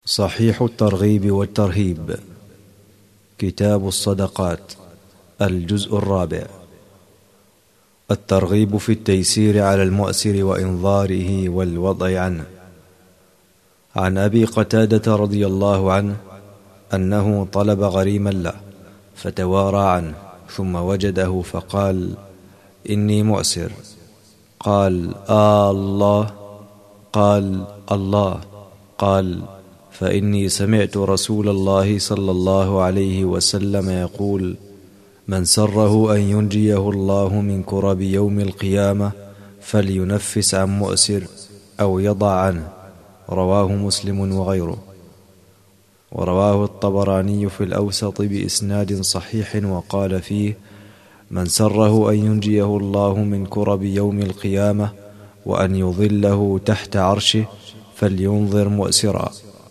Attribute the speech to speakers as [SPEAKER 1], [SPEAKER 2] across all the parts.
[SPEAKER 1] صحيح الترغيب والترهيب، كتاب الصدقات، الجزء الرابع. الترغيب في التيسير على المؤسر وإنظاره والوضع عنه. عن أبي قتادة رضي الله عنه أنه طلب غريما له فتوارى عنه، ثم وجده فقال: إني مؤسر. قال: الله؟ قال: الله. قال: فإني سمعت رسول الله صلى الله عليه وسلم يقول: من سره أن ينجيه الله من كرب يوم القيامة فلينفس عن مؤسر أو يضع عنه. رواه مسلم وغيره. ورواه الطبراني في الأوسط بإسناد صحيح وقال فيه: من سره أن ينجيه الله من كرب يوم القيامة وأن يظله تحت عرشه فلينظر مؤسرا.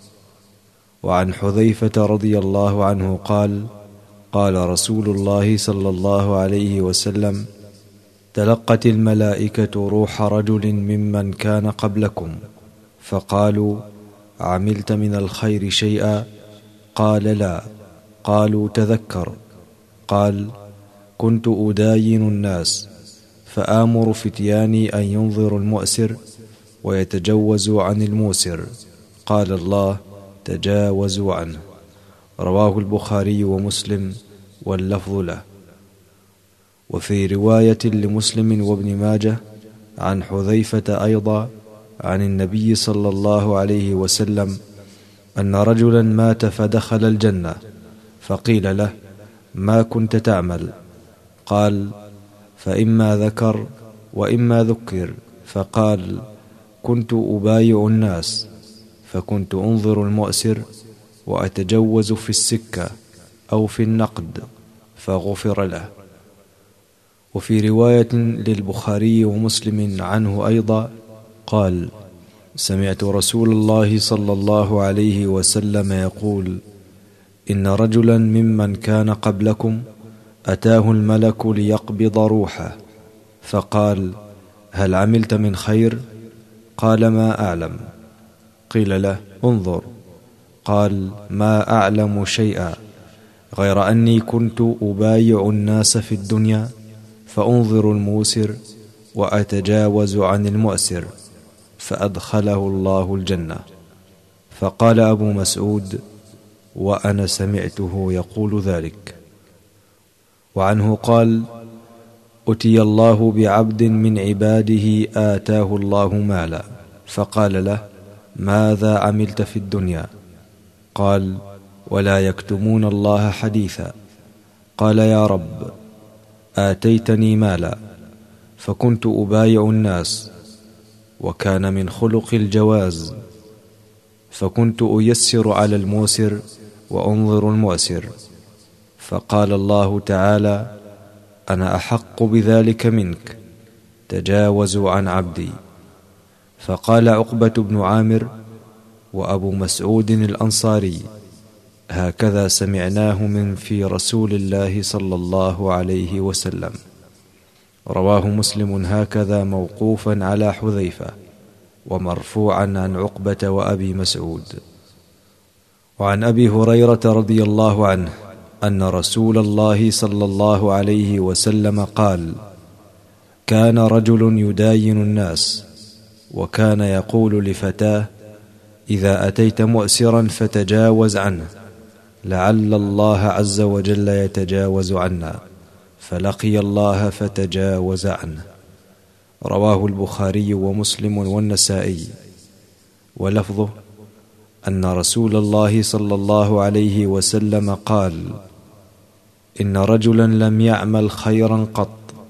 [SPEAKER 1] وعن حذيفة رضي الله عنه قال: قال رسول الله صلى الله عليه وسلم: تلقت الملائكة روح رجل ممن كان قبلكم فقالوا: عملت من الخير شيئا؟ قال: لا. قالوا: تذكر. قال: كنت أداين الناس فآمر فتياني أن ينظروا المؤسر ويتجوزوا عن الموسر. قال الله: تجاوزوا عنه. رواه البخاري ومسلم واللفظ له. وفي رواية لمسلم وابن ماجه عن حذيفة أيضا عن النبي صلى الله عليه وسلم أن رجلا مات فدخل الجنة فقيل له: ما كنت تعمل؟ قال: فإما ذكر وإما ذكر. فقال: كنت أبايع الناس، فكنت أنظر المؤسر وأتجوز في السكة أو في النقد، فغفر له. وفي رواية للبخاري ومسلم عنه أيضا قال: سمعت رسول الله صلى الله عليه وسلم يقول: إن رجلا ممن كان قبلكم أتاه الملك ليقبض روحه فقال: هل عملت من خير؟ قال: ما أعلم. قيل له: انظر. قال: ما أعلم شيئا غير أني كنت أبايع الناس في الدنيا فأنظر الموسر وأتجاوز عن المؤسر، فأدخله الله الجنة. فقال أبو مسعود: وأنا سمعته يقول ذلك. وعنه قال: أتي الله بعبد من عباده آتاه الله مالا فقال له: ماذا عملت في الدنيا؟ قال: ولا يكتمون الله حديثا. قال: يا رب، آتيتني مالا فكنت أبايع الناس، وكان من خلق الجواز، فكنت أيسر على الموسر وأنظر المؤسر. فقال الله تعالى: أنا أحق بذلك منك، تجاوزوا عن عبدي. فقال عقبة بن عامر وأبو مسعود الأنصاري: هكذا سمعناه من في رسول الله صلى الله عليه وسلم. رواه مسلم هكذا موقوفا على حذيفة ومرفوعا عن عقبة وأبي مسعود. وعن أبي هريرة رضي الله عنه أن رسول الله صلى الله عليه وسلم قال: كان رجل يداين الناس وكان يقول لفتاه: إذا أتيت مؤسرا فتجاوز عنه، لعل الله عز وجل يتجاوز عنا، فلقي الله فتجاوز عنه. رواه البخاري ومسلم والنسائي. ولفظه أن رسول الله صلى الله عليه وسلم قال: إن رجلا لم يعمل خيرا قط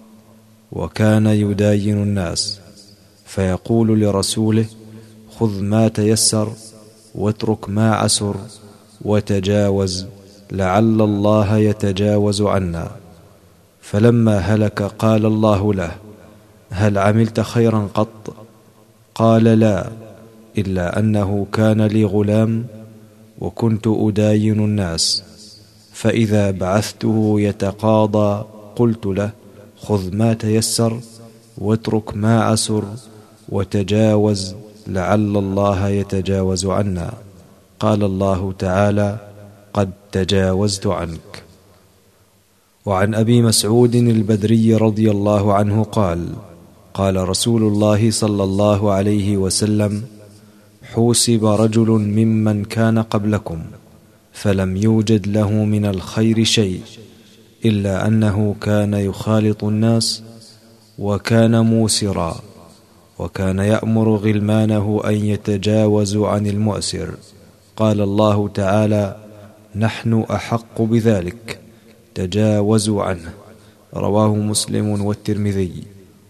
[SPEAKER 1] وكان يداين الناس فيقول لرسوله: خذ ما تيسر واترك ما عسر وتجاوز، لعل الله يتجاوز عنا. فلما هلك قال الله له: هل عملت خيرا قط؟ قال: لا، إلا أنه كان لي غلام وكنت أداين الناس، فإذا بعثته يتقاضى قلت له: خذ ما تيسر واترك ما عسر وتجاوز، لعل الله يتجاوز عنا. قال الله تعالى: قد تجاوزت عنك. وعن أبي مسعود البدري رضي الله عنه قال: قال رسول الله صلى الله عليه وسلم: حوسب رجل ممن كان قبلكم فلم يوجد له من الخير شيء إلا أنه كان يخالط الناس وكان موسرا، وكان يأمر غلمانه أن يتجاوزوا عن المؤسر. قال الله تعالى: نحن أحق بذلك، تجاوزوا عنه. رواه مسلم والترمذي.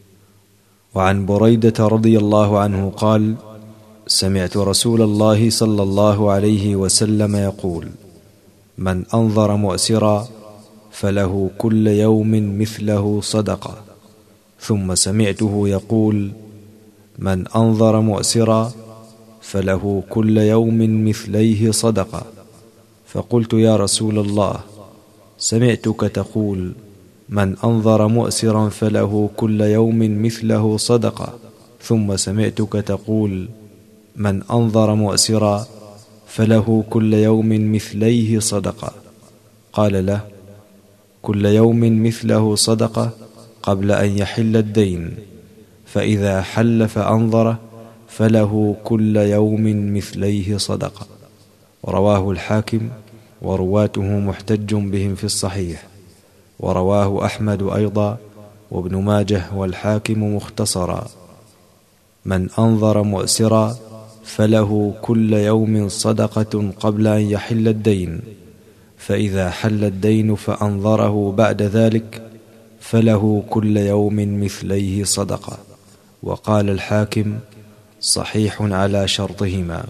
[SPEAKER 1] وعن بريدة رضي الله عنه قال: سمعت رسول الله صلى الله عليه وسلم يقول: من أنظر مؤسرا فله كل يوم مثله صدقة. ثم سمعته يقول: من أنظر مؤسرا فله كل يوم مثليه صدقة. فقلت: يا رسول الله، سمعتك تقول: من أنظر مؤسرا فله كل يوم مثله صدقة، ثم سمعتك تقول: من أنظر مؤسرا فله كل يوم مثليه صدقة. قال له: كل يوم مثله صدقة قبل أن يحل الدين، فإذا حل فأنظره فله كل يوم مثليه صدقة. رواه الحاكم، ورواته محتج بهم في الصحيح. ورواه أحمد أيضا وابن ماجه والحاكم مختصرا: من أنظر مؤسرا فله كل يوم صدقة قبل أن يحل الدين، فإذا حل الدين فأنظره بعد ذلك فله كل يوم مثليه صدقة. وقال الحاكم: صحيح على شرطهما.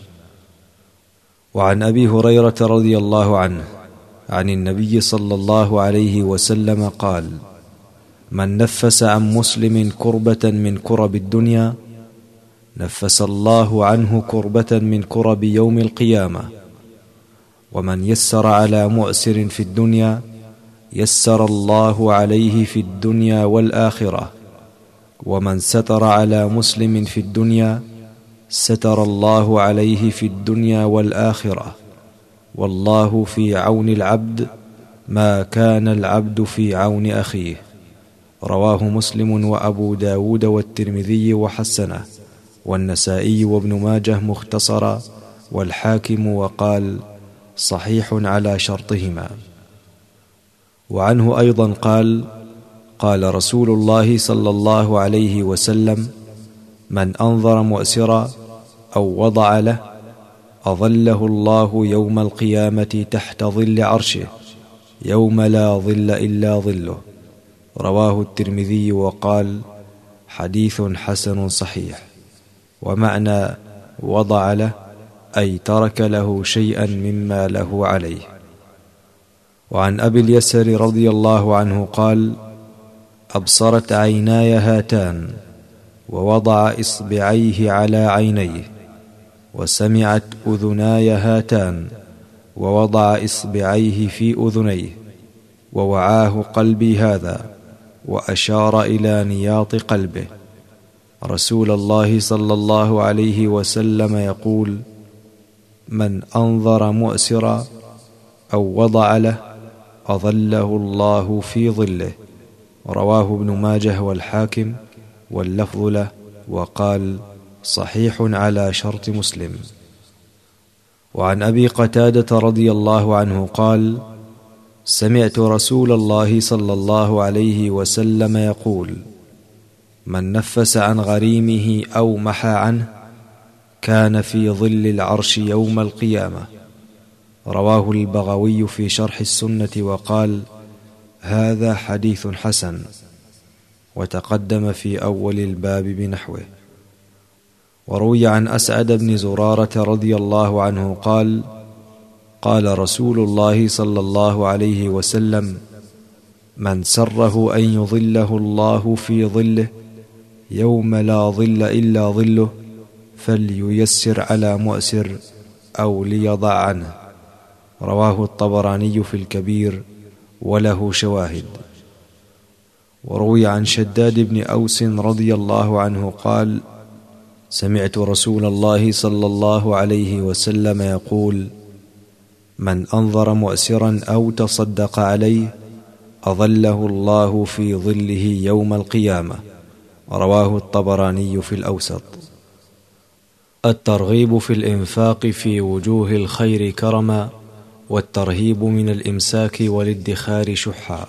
[SPEAKER 1] وعن أبي هريرة رضي الله عنه عن النبي صلى الله عليه وسلم قال: من نفس عن مسلم كربة من كرب الدنيا نفس الله عنه كربة من كرب يوم القيامة. ومن يسر على مؤسر في الدنيا يسر الله عليه في الدنيا والآخرة. ومن ستر على مسلم في الدنيا ستر الله عليه في الدنيا والآخرة. والله في عون العبد ما كان العبد في عون أخيه. رواه مسلم وأبو داود والترمذي وحسنه، والنسائي وابن ماجه مختصرا، والحاكم وقال: صحيح على شرطهما. وعنه أيضا قال: قال رسول الله صلى الله عليه وسلم: من أنظر مؤسرا أو وضع له أظله الله يوم القيامة تحت ظل عرشه يوم لا ظل إلا ظله. رواه الترمذي وقال: حديث حسن صحيح. ومعنى وضع له أي ترك له شيئا مما له عليه. وعن أبي اليسر رضي الله عنه قال: أبصرت عيناي هاتان، ووضع إصبعيه على عينيه. وسمعت أذناي هاتان، ووضع إصبعيه في أذنيه. ووعاه قلبي هذا، وأشار إلى نياط قلبه. رسول الله صلى الله عليه وسلم يقول: من أنظر مؤسرا أو وضع له أظله الله في ظله. رواه ابن ماجه والحاكم، واللفظ له، وقال: صحيح على شرط مسلم. وعن أبي قتادة رضي الله عنه قال: سمعت رسول الله صلى الله عليه وسلم يقول: من نفس عن غريمه أو محى عنه كان في ظل العرش يوم القيامة. رواه البغوي في شرح السنة وقال: هذا حديث حسن، وتقدم في أول الباب بنحوه. وروي عن أسعد بن زرارة رضي الله عنه قال: قال رسول الله صلى الله عليه وسلم: من سره أن يظله الله في ظله يوم لا ظل إلا ظله فلييسر على مؤسر أو ليضع عنه. رواه الطبراني في الكبير، وله شواهد. وروي عن شداد بن أوس رضي الله عنه قال: سمعت رسول الله صلى الله عليه وسلم يقول: من أنظر مؤسرا أو تصدق عليه أظله الله في ظله يوم القيامة. رواه الطبراني في الأوسط. الترغيب في الإنفاق في وجوه الخير كرما، والترهيب من الإمساك والادخار شحا.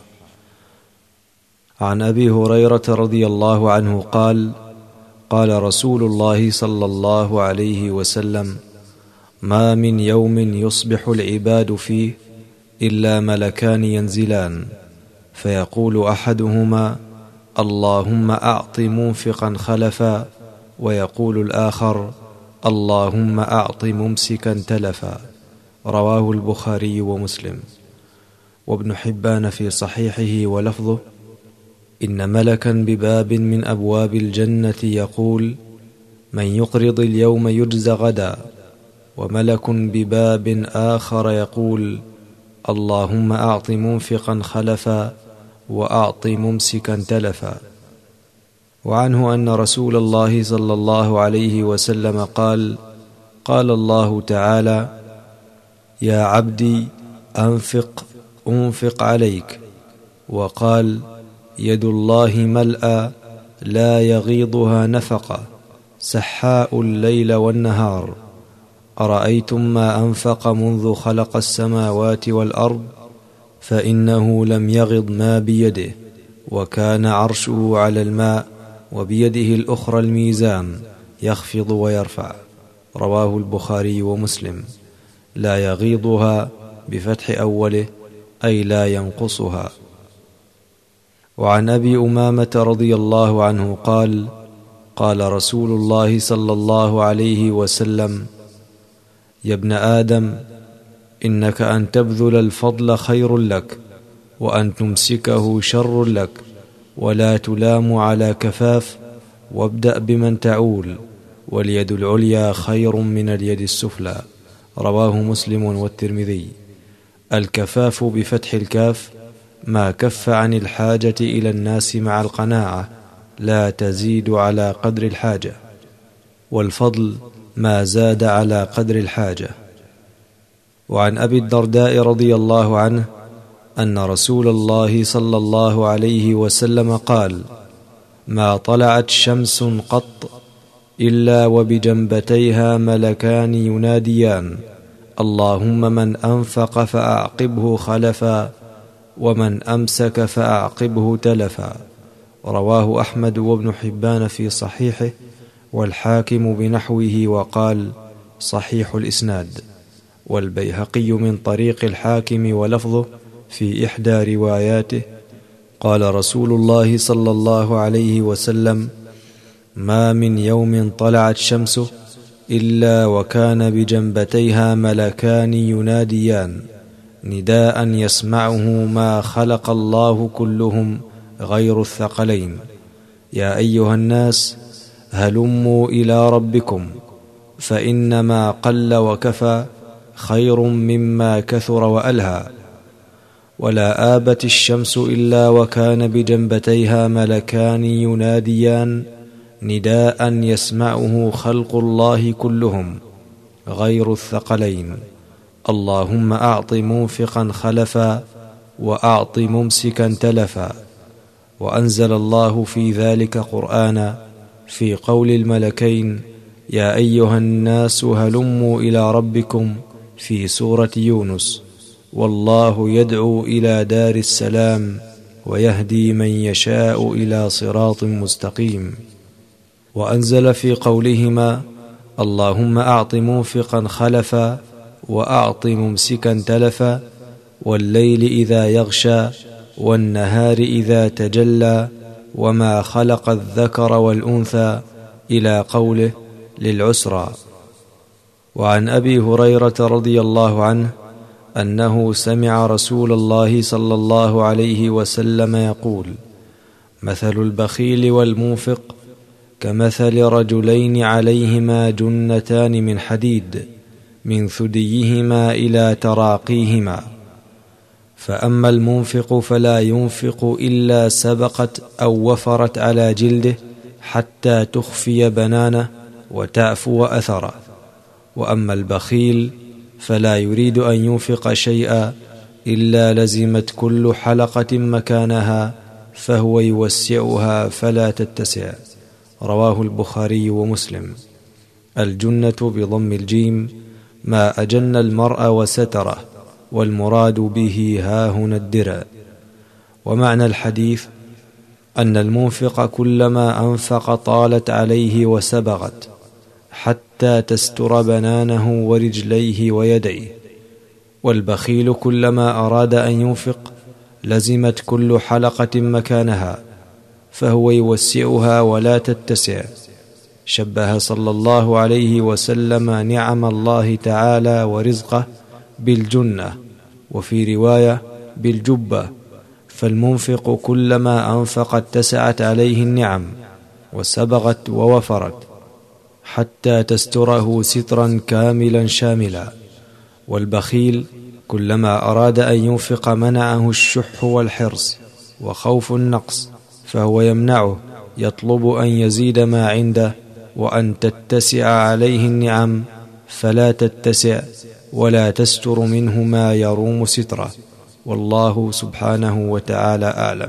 [SPEAKER 1] عن أبي هريرة رضي الله عنه قال: قال رسول الله صلى الله عليه وسلم: ما من يوم يصبح العباد فيه إلا ملكان ينزلان، فيقول أحدهما: اللهم أعط منفقا خلفا، ويقول الآخر: اللهم أعط ممسكا تلفا. رواه البخاري ومسلم. وابن حبان في صحيحه ولفظه: إن ملكا بباب من أبواب الجنة يقول: من يقرض اليوم يجزى غدا. وملك بباب آخر يقول: اللهم أعط منفقا خلفا، وأعط ممسكا تلفا. وعنه أن رسول الله صلى الله عليه وسلم قال: قال الله تعالى: يا عبدي أنفق عليك. وقال: يد الله ملأى لا يغيضها نفقة، سحاء الليل والنهار. أرأيتم ما أنفق منذ خلق السماوات والأرض، فإنه لم يغض ما بيده، وكان عرشه على الماء، وبيده الأخرى الميزان يخفض ويرفع. رواه البخاري ومسلم. لا يغيضها بفتح أوله، أي لا ينقصها. وعن أبي أمامة رضي الله عنه قال: قال رسول الله صلى الله عليه وسلم: يا ابن آدم، إنك أن تبذل الفضل خير لك، وأن تمسكه شر لك، ولا تلام على كفاف، وابدأ بمن تعول، واليد العليا خير من اليد السفلى. رواه مسلم والترمذي. الكفاف بفتح الكاف ما كف عن الحاجة إلى الناس مع القناعة، لا تزيد على قدر الحاجة. والفضل ما زاد على قدر الحاجة. وعن أبي الدرداء رضي الله عنه أن رسول الله صلى الله عليه وسلم قال: ما طلعت شمس قط إلا وبجنبتيها ملكان يناديان: اللهم من أنفق فأعقبه خلفا، ومن أمسك فأعقبه تلفا. رواه أحمد وابن حبان في صحيحه، والحاكم بنحوه وقال: صحيح الإسناد. والبيهقي من طريق الحاكم ولفظه في إحدى رواياته: قال رسول الله صلى الله عليه وسلم: ما من يوم طلعت شمسه إلا وكان بجنبتيها ملكان يناديان نداء يسمعه ما خلق الله كلهم غير الثقلين: يا أيها الناس هلموا إلى ربكم، فإنما قل وكفى خير مما كثر وألهى. ولا آبت الشمس إلا وكان بجنبتيها ملكان يناديان نداء يسمعه خلق الله كلهم غير الثقلين: اللهم أعط منفقا خلفا، وأعط ممسكا تلفا. وأنزل الله في ذلك قرآنا في قول الملكين: يا أيها الناس هلموا إلى ربكم، في سورة يونس: والله يدعو إلى دار السلام، ويهدي من يشاء إلى صراط مستقيم. وأنزل في قولهما: اللهم أعط منفقا خلفا، وأعط ممسكا تلفا، والليل إذا يغشى، والنهار إذا تجلى، وما خلق الذكر والأنثى، إلى قوله: للعسرى. وعن أبي هريرة رضي الله عنه أنه سمع رسول الله صلى الله عليه وسلم يقول: مثل البخيل والمنفق كمثل رجلين عليهما جنتان من حديد من ثديهما إلى تراقيهما، فأما المنفق فلا ينفق إلا سبقت أو وفرت على جلده حتى تخفي بنانه وتعفو أثره، وأما البخيل فلا يريد أن ينفق شيئا إلا لزمت كل حلقة مكانها، فهو يوسعها فلا تتسع. رواه البخاري ومسلم. الجنة بضم الجيم ما أجن المرء وستره، والمراد به هاهنا الدرع. ومعنى الحديث أن المنفق كلما أنفق طالت عليه وسبغت حتى تستر بنانه ورجليه ويديه، والبخيل كلما أراد أن ينفق لزمت كل حلقة مكانها، فهو يوسعها ولا تتسع. شبه صلى الله عليه وسلم نعم الله تعالى ورزقه بالجنة، وفي رواية بالجبة، فالمنفق كلما أنفق اتسعت عليه النعم وسبغت ووفرت حتى تستره سترا كاملا شاملا. والبخيل كلما أراد أن ينفق منعه الشح والحرص وخوف النقص، فهو يمنعه، يطلب أن يزيد ما عنده وأن تتسع عليه النعم فلا تتسع ولا تستر منه ما يروم ستره، والله سبحانه وتعالى أعلم.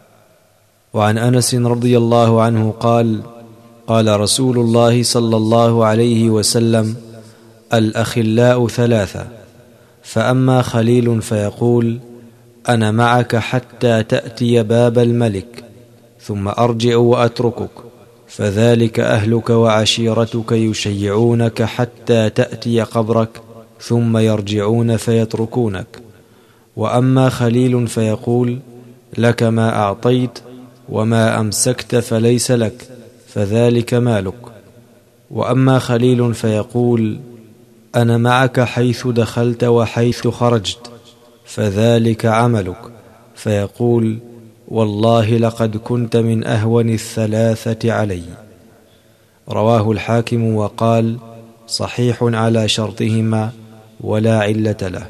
[SPEAKER 1] وعن أنس رضي الله عنه قال: قال رسول الله صلى الله عليه وسلم: الأخلاء ثلاثة، فأما خليل فيقول: أنا معك حتى تأتي باب الملك، ثم أرجع وأتركك، فذلك أهلك وعشيرتك يشيعونك حتى تأتي قبرك، ثم يرجعون فيتركونك. وأما خليل فيقول: لك ما أعطيت، وما أمسكت فليس لك، فذلك مالك. وأما خليل فيقول: أنا معك حيث دخلت وحيث خرجت، فذلك عملك، فيقول: والله لقد كنت من أهون الثلاثة علي. رواه الحاكم وقال: صحيح على شرطهما ولا علة له.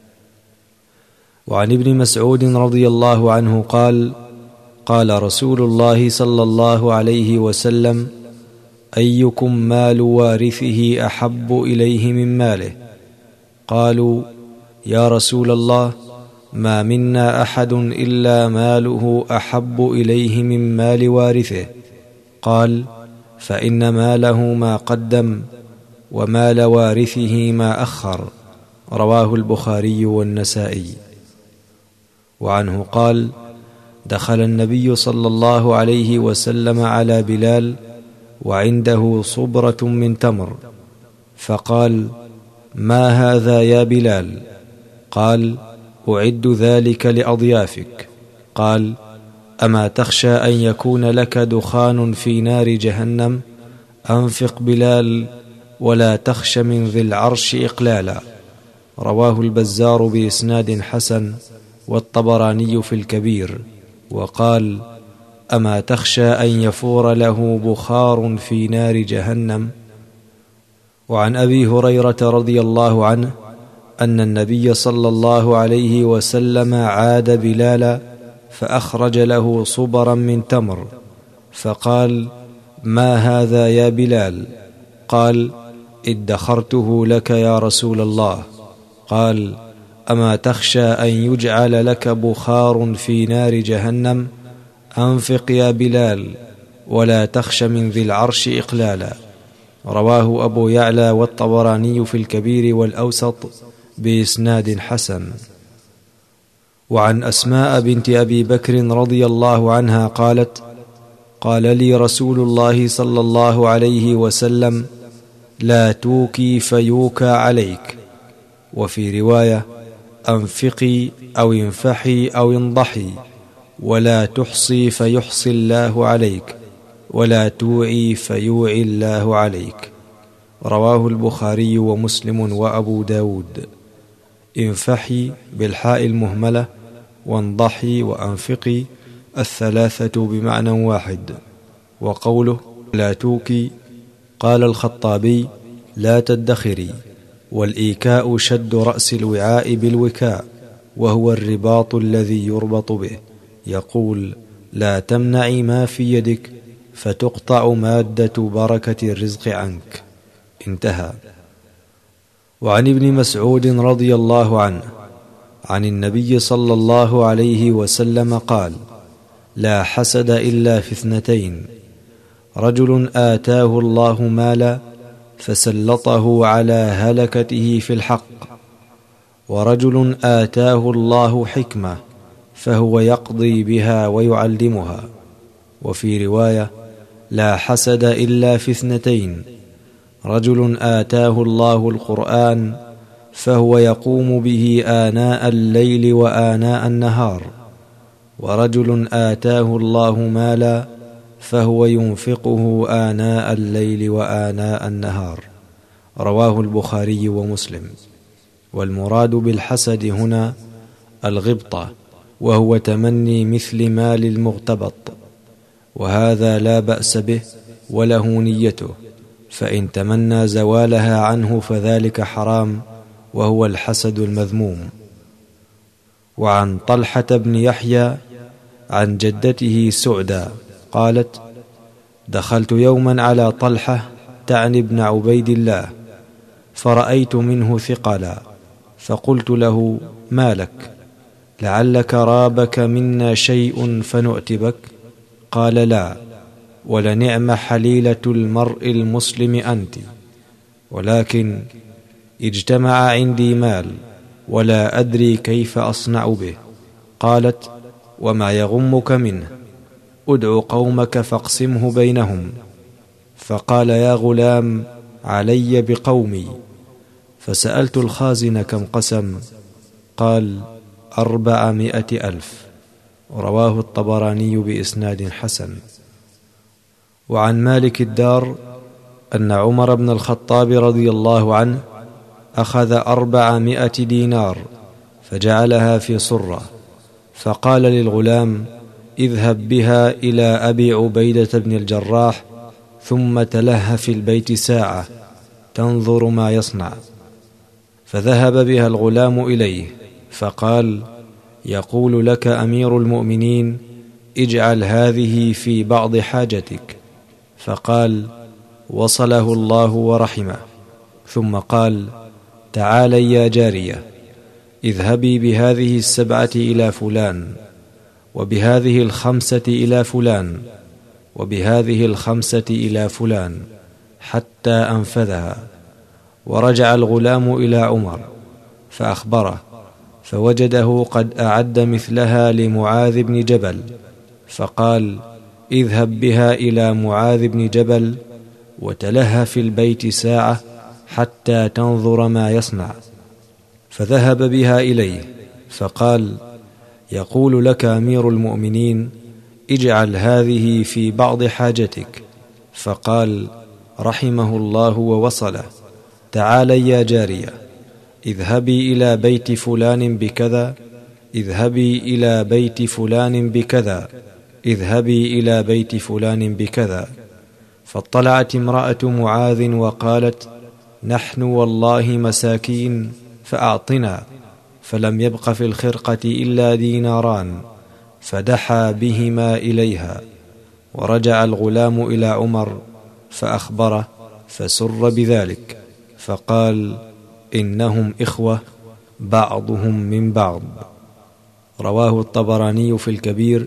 [SPEAKER 1] وعن ابن مسعود رضي الله عنه قال: قال رسول الله صلى الله عليه وسلم: أيكم مال وارثه أحب إليه من ماله؟ قالوا: يا رسول الله، ما منا أحد إلا ماله أحب إليه من مال وارثه. قال: فإن ماله ما قدم، ومال وارثه ما أخر. رواه البخاري والنسائي. وعنه قال: دخل النبي صلى الله عليه وسلم على بلال وعنده صبرة من تمر، فقال: ما هذا يا بلال؟ قال: أعد ذلك لأضيافك. قال: أما تخشى أن يكون لك دخان في نار جهنم؟ أنفق بلال ولا تخش من ذي العرش إقلالا. رواه البزار بإسناد حسن، والطبراني في الكبير، وقال: أما تخشى أن يفور له بخار في نار جهنم؟ وعن أبي هريرة رضي الله عنه أن النبي صلى الله عليه وسلم عاد بلالا فأخرج له صبرا من تمر، فقال: ما هذا يا بلال؟ قال: ادخرته لك يا رسول الله. قال: أما تخشى أن يجعل لك بخار في نار جهنم؟ أنفق يا بلال ولا تخش من ذي العرش إقلالا. رواه أبو يعلى والطبراني في الكبير والأوسط بإسناد حسن. وعن أسماء بنت أبي بكر رضي الله عنها قالت: قال لي رسول الله صلى الله عليه وسلم: لا توكي فيوكى عليك. وفي رواية: أنفقي أو انفحي أو انضحي، ولا تحصي فيحصي الله عليك، ولا توعي فيوعي الله عليك. رواه البخاري ومسلم وأبو داود. انفحي بالحاء المهملة، وانضحي وأنفقي الثلاثة بمعنى واحد. وقوله لا توكي، قال الخطابي: لا تدخري. والإيكاء شد رأس الوعاء بالوكاء، وهو الرباط الذي يربط به. يقول: لا تمنعي ما في يدك فتقطع مادة بركة الرزق عنك. انتهى. وعن ابن مسعود رضي الله عنه عن النبي صلى الله عليه وسلم قال: لا حسد إلا في اثنتين: رجل آتاه الله مالا فسلطه على هلكته في الحق، ورجل آتاه الله حكمة فهو يقضي بها ويعلمها. وفي رواية: لا حسد إلا في اثنتين: رجل آتاه الله القرآن فهو يقوم به آناء الليل وآناء النهار، ورجل آتاه الله مالا فهو ينفقه آناء الليل وآناء النهار. رواه البخاري ومسلم. والمراد بالحسد هنا الغبطة، وهو تمني مثل مال المغتبط، وهذا لا بأس به وله نيته، فإن تمنى زوالها عنه فذلك حرام، وهو الحسد المذموم. وعن طلحة بن يحيى عن جدته سعدى قالت: دخلت يوما على طلحة تعني ابن عبيد الله، فرأيت منه ثقلا، فقلت له: ما لك؟ لعلك رابك منا شيء فنؤتبك؟ قال: لا، ولنعم حليلة المرء المسلم أنت، ولكن اجتمع عندي مال ولا أدري كيف أصنع به. قالت: وما يغمك منه؟ ادع قومك فاقسمه بينهم. فقال: يا غلام، علي بقومي. فسألت الخازن: كم قسم؟ قال: 400,000. رواه الطبراني بإسناد حسن. وعن مالك الدار أن عمر بن الخطاب رضي الله عنه أخذ 400 دينار فجعلها في صرة، فقال للغلام: اذهب بها إلى أبي عبيدة بن الجراح، ثم تلهى في البيت ساعة تنظر ما يصنع. فذهب بها الغلام إليه، فقال: يقول لك أمير المؤمنين: اجعل هذه في بعض حاجتك. فقال: وصله الله ورحمه. ثم قال: تعالي يا جارية، اذهبي بهذه 7 إلى فلان، وبهذه 5 إلى فلان، وبهذه 5 إلى فلان، حتى أنفذها. ورجع الغلام إلى عمر فأخبره، فوجده قد أعد مثلها لمعاذ بن جبل، فقال: اذهب بها إلى معاذ بن جبل وتلهى في البيت ساعة حتى تنظر ما يصنع. فذهب بها إليه، فقال: يقول لك أمير المؤمنين: اجعل هذه في بعض حاجتك. فقال: رحمه الله ووصله. تعالي يا جارية، اذهبي إلى بيت فلان بكذا، اذهبي إلى بيت فلان بكذا، اذهبي إلى بيت فلان بكذا. فاطلعت امرأة معاذ وقالت: نحن والله مساكين، فأعطنا. فلم يبق في الخرقة إلا ديناران، فدحى بهما إليها. ورجع الغلام إلى عمر فأخبره، فسر بذلك، فقال: إنهم إخوة بعضهم من بعض. رواه الطبراني في الكبير.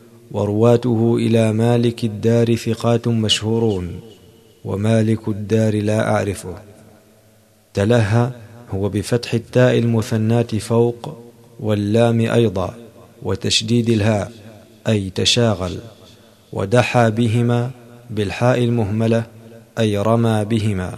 [SPEAKER 1] ورواته إلى مالك الدار ثقات مشهورون، ومالك الدار لا أعرفه. تلهى هو بفتح التاء المثنات فوق واللام أيضا وتشديد الهاء، أي تشاغل. ودحى بهما بالحاء المهملة، أي رمى بهما.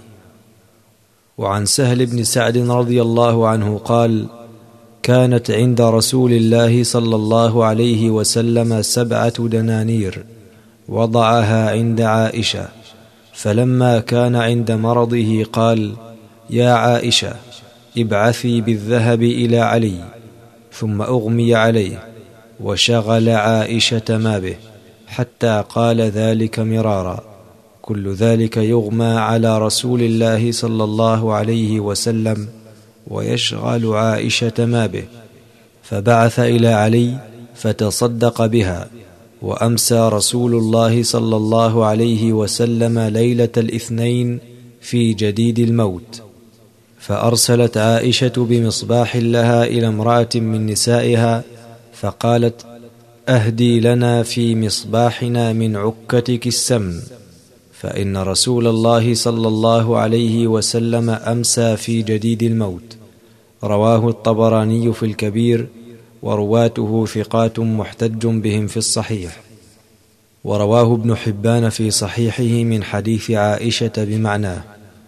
[SPEAKER 1] وعن سهل بن سعد رضي الله عنه قال: كانت عند رسول الله صلى الله عليه وسلم 7 دنانير، وضعها عند عائشة، فلما كان عند مرضه قال: يا عائشة، ابعثي بالذهب إلى علي. ثم أغمي عليه، وشغل عائشة ما به، حتى قال ذلك مرارا. كل ذلك يغمى على رسول الله صلى الله عليه وسلم، ويشغل عائشة ما به. فبعث إلى علي فتصدق بها. وأمسى رسول الله صلى الله عليه وسلم ليلة الاثنين في جديد الموت. فأرسلت عائشة بمصباح لها إلى امرأة من نسائها فقالت: أهدي لنا في مصباحنا من عكتك السمن، فإن رسول الله صلى الله عليه وسلم أمسى في جديد الموت. رواه الطبراني في الكبير، ورواته ثقات محتج بهم في الصحيح. ورواه ابن حبان في صحيحه من حديث عائشة بمعناه.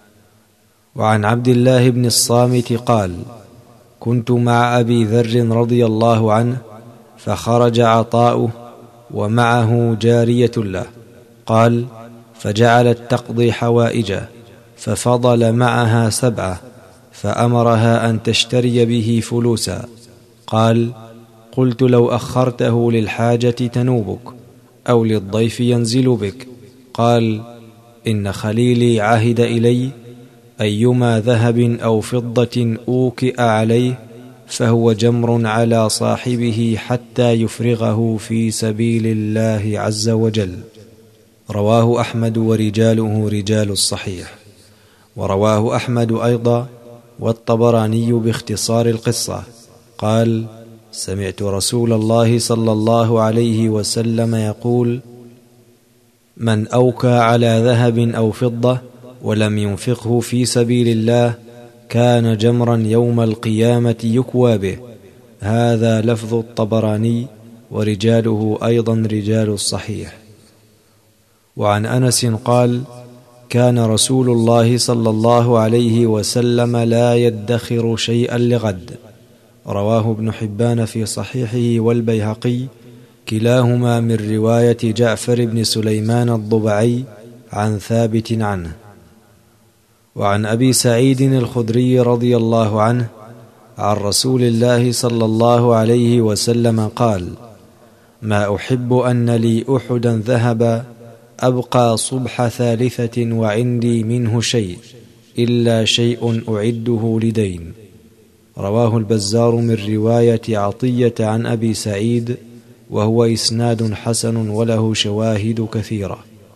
[SPEAKER 1] وعن عبد الله بن الصامت قال: كنت مع أبي ذر رضي الله عنه، فخرج عطاؤه ومعه جارية له، قال: فجعلت تقضي حوائجه، ففضل معها 7، فأمرها أن تشتري به فلوسا. قال: قلت: لو أخرته للحاجة تنوبك، أو للضيف ينزل بك. قال: إن خليلي عهد إلي: أيما ذهب أو فضة أوكئ عليه فهو جمر على صاحبه حتى يفرغه في سبيل الله عز وجل. رواه أحمد ورجاله رجال الصحيح. ورواه أحمد أيضا والطبراني باختصار القصة. قال: سمعت رسول الله صلى الله عليه وسلم يقول: من أوكى على ذهب أو فضة ولم ينفقه في سبيل الله كان جمرا يوم القيامة يكوى به. هذا لفظ الطبراني، ورجاله أيضا رجال الصحيح. وعن أنس قال: كان رسول الله صلى الله عليه وسلم لا يدخر شيئا لغد. رواه ابن حبان في صحيحه والبيهقي، كلاهما من رواية جعفر بن سليمان الضبعي عن ثابت عنه. وعن أبي سعيد الخدري رضي الله عنه عن رسول الله صلى الله عليه وسلم قال: ما أحب أن لي أحدا ذهبا أبقى صبح 3 وعندي منه شيء إلا شيء أعده لدين. رواه البزار من رواية عطية عن أبي سعيد، وهو إسناد حسن وله شواهد كثيرة.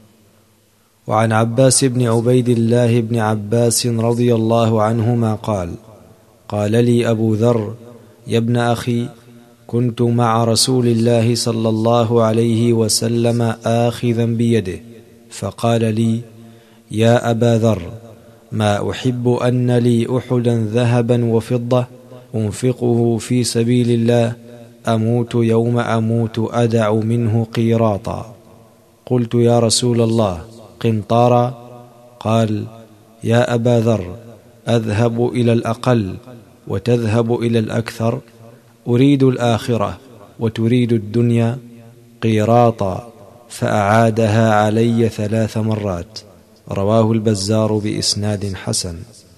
[SPEAKER 1] وعن عباس بن عبيد الله بن عباس رضي الله عنهما قال: قال لي أبو ذر: يا ابن أخي، كنت مع رسول الله صلى الله عليه وسلم آخذا بيده، فقال لي: يا أبا ذر، ما أحب أن لي أحدا ذهبا وفضة أنفقه في سبيل الله أموت يوم أموت أدع منه قيراطا. قلت: يا رسول الله، قنطارا؟ قال: يا أبا ذر، أذهب إلى الأقل وتذهب إلى الأكثر؟ أريد الآخرة وتريد الدنيا؟ قيراطا. فأعادها علي 3 مرات. رواه البزار بإسناد حسن.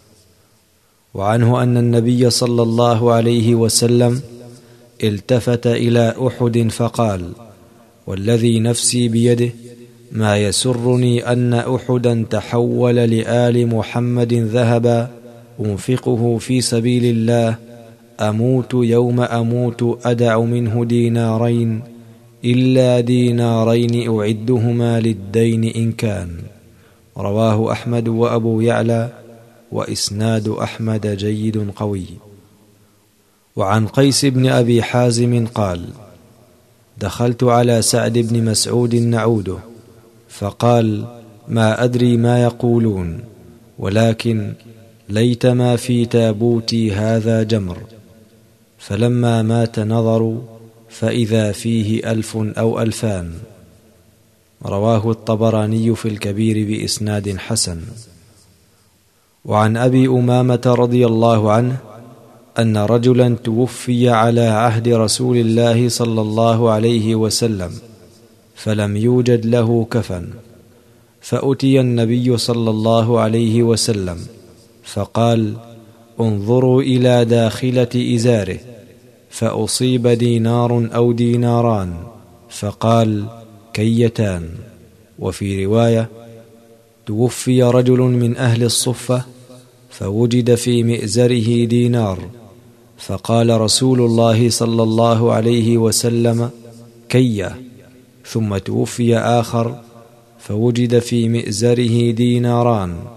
[SPEAKER 1] وعنه أن النبي صلى الله عليه وسلم التفت إلى أحد فقال: والذي نفسي بيده، ما يسرني أن أحدا تحول لآل محمد ذهبا أنفقه في سبيل الله أموت يوم أموت أدع منه 2 دينارين إلا 2 دينارين أعدهما للدين إن كان. رواه أحمد وأبو يعلى، وإسناد أحمد جيد قوي. وعن قيس بن أبي حازم قال: دخلت على سعد بن مسعود نعوده، فقال: ما أدري ما يقولون، ولكن ليتما في تابوتي هذا جمر. فلما مات نظروا فإذا فيه 1000 أو 2000. رواه الطبراني في الكبير بإسناد حسن. وعن أبي أمامة رضي الله عنه أن رجلا توفي على عهد رسول الله صلى الله عليه وسلم، فلم يوجد له كفن، فأتي النبي صلى الله عليه وسلم فقال: انظروا إلى داخلة إزاره، فأصيب 2 دينار أو 2 ديناران، فقال: كيتان. وفي رواية: توفي رجل من أهل الصفة فوجد في مئزره 1 دينار، فقال رسول الله صلى الله عليه وسلم: كيه. ثم توفي آخر فوجد في مئزره 2 ديناران،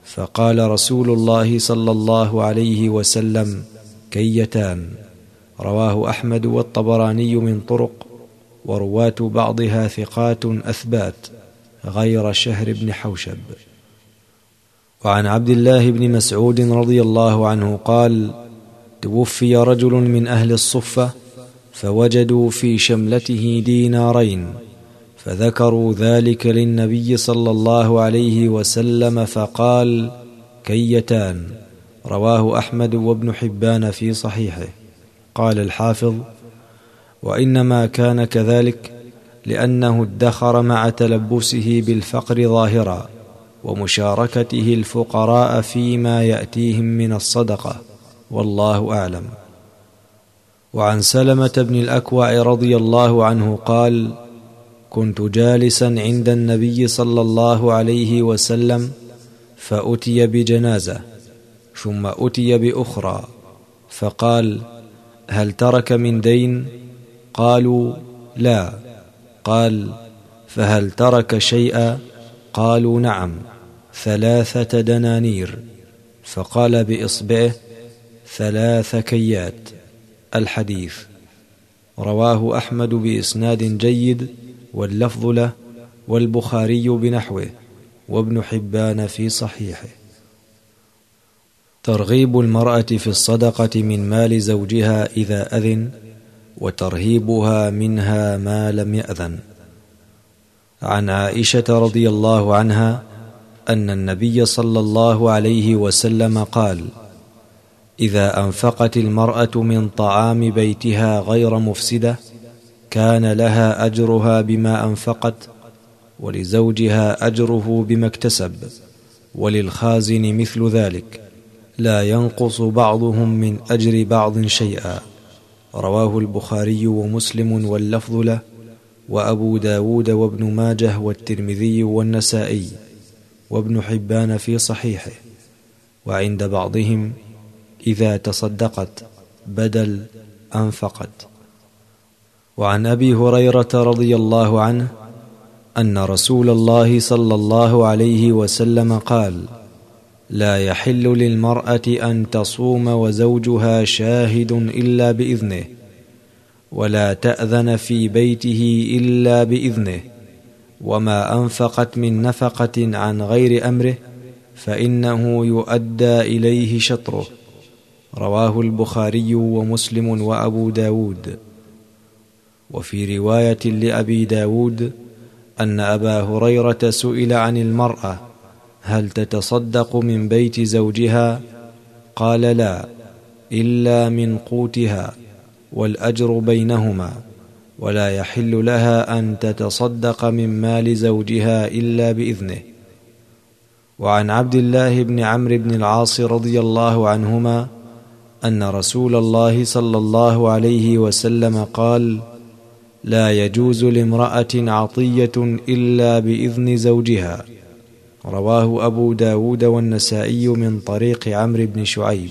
[SPEAKER 1] فقال رسول الله صلى الله عليه وسلم: كيتان. رواه أحمد والطبراني من طرق، ورواة بعضها ثقات أثبات غير شهر بن حوشب. وعن عبد الله بن مسعود رضي الله عنه قال: توفي رجل من أهل الصفة فوجدوا في شملته دينارين، فذكروا ذلك للنبي صلى الله عليه وسلم فقال: كيتان. رواه أحمد وابن حبان في صحيحه. قال الحافظ: وإنما كان كذلك لأنه ادخر مع تلبسه بالفقر ظاهرا ومشاركته الفقراء فيما يأتيهم من الصدقة، والله أعلم. وعن سلمة بن الأكوع رضي الله عنه قال: كنت جالسا عند النبي صلى الله عليه وسلم فأتي بجنازة، ثم أتي بأخرى، فقال: هل ترك من دين؟ قالوا: لا. قال: فهل ترك شيئا؟ قالوا: نعم، 3 دنانير. فقال بإصبعه: 3 كيات. الحديث. رواه أحمد بإسناد جيد، واللفظ له، والبخاري بنحوه، وابن حبان في صحيحه. ترغيب المرأة في الصدقة من مال زوجها إذا أذن، وترهيبها منها ما لم يأذن. عن عائشة رضي الله عنها أن النبي صلى الله عليه وسلم قال: إذا أنفقت المرأة من طعام بيتها غير مفسدة كان لها أجرها بما أنفقت، ولزوجها أجره بما اكتسب، وللخازن مثل ذلك، لا ينقص بعضهم من أجر بعض شيئا. رواه البخاري ومسلم واللفظ له، وأبو داود وابن ماجه والترمذي والنسائي، وابن حبان في صحيحه. وعند بعضهم: إذا تصدقت بدل أنفقت. وعن أبي هريرة رضي الله عنه أن رسول الله صلى الله عليه وسلم قال: لا يحل للمرأة أن تصوم وزوجها شاهد إلا بإذنه، ولا تأذن في بيته إلا بإذنه، وما أنفقت من نفقة عن غير أمره فإنه يؤدى إليه شطره. رواه البخاري ومسلم وأبو داود. وفي رواية لأبي داود أن أبا هريرة سئل عن المرأة: هل تتصدق من بيت زوجها؟ قال: لا، إلا من قوتها، والأجر بينهما، ولا يحل لها أن تتصدق من مال زوجها إلا بإذنه. وعن عبد الله بن عمرو بن العاص رضي الله عنهما أن رسول الله صلى الله عليه وسلم قال: لا يجوز لامرأة عطية إلا بإذن زوجها. رواه أبو داود والنسائي من طريق عمرو بن شعيب.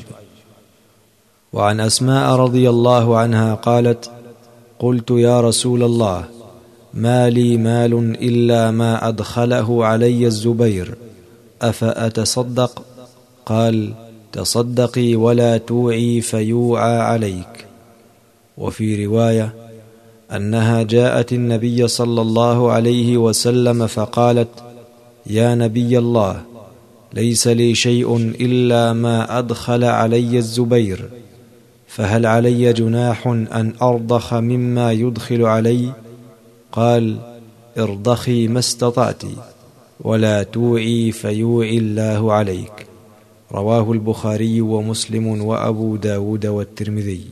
[SPEAKER 1] وعن أسماء رضي الله عنها قالت: قلت: يا رسول الله، ما لي مال إلا ما أدخله علي الزبير، أفأتصدق؟ قال: تصدقي ولا توعي فيوعى عليك. وفي رواية أنها جاءت النبي صلى الله عليه وسلم فقالت: يا نبي الله، ليس لي شيء إلا ما أدخل علي الزبير، فهل علي جناح أن أرضخ مما يدخل علي؟ قال: ارضخي ما استطعت، ولا توعي فيوعي الله عليك. رواه البخاري ومسلم وأبو داود والترمذي.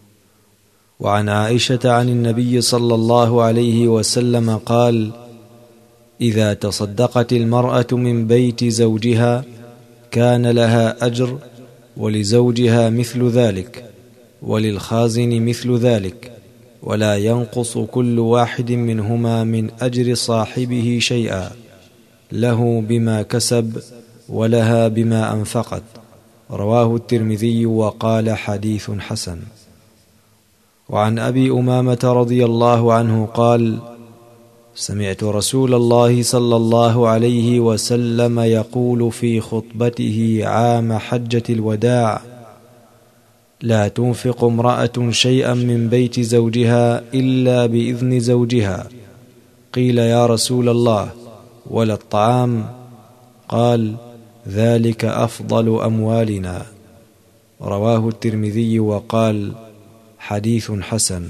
[SPEAKER 1] وعن عائشة عن النبي صلى الله عليه وسلم قال: إذا تصدقت المرأة من بيت زوجها كان لها أجر، ولزوجها مثل ذلك، وللخازن مثل ذلك، ولا ينقص كل واحد منهما من أجر صاحبه شيئا، له بما كسب ولها بما أنفقت. رواه الترمذي وقال: حديث حسن. وعن أبي أمامة رضي الله عنه قال: سمعت رسول الله صلى الله عليه وسلم يقول في خطبته عام حجة الوداع: لا تنفق امرأة شيئا من بيت زوجها إلا بإذن زوجها. قيل: يا رسول الله، ولا الطعام؟ قال: ذلك أفضل أموالنا. رواه الترمذي وقال: حديث حسن.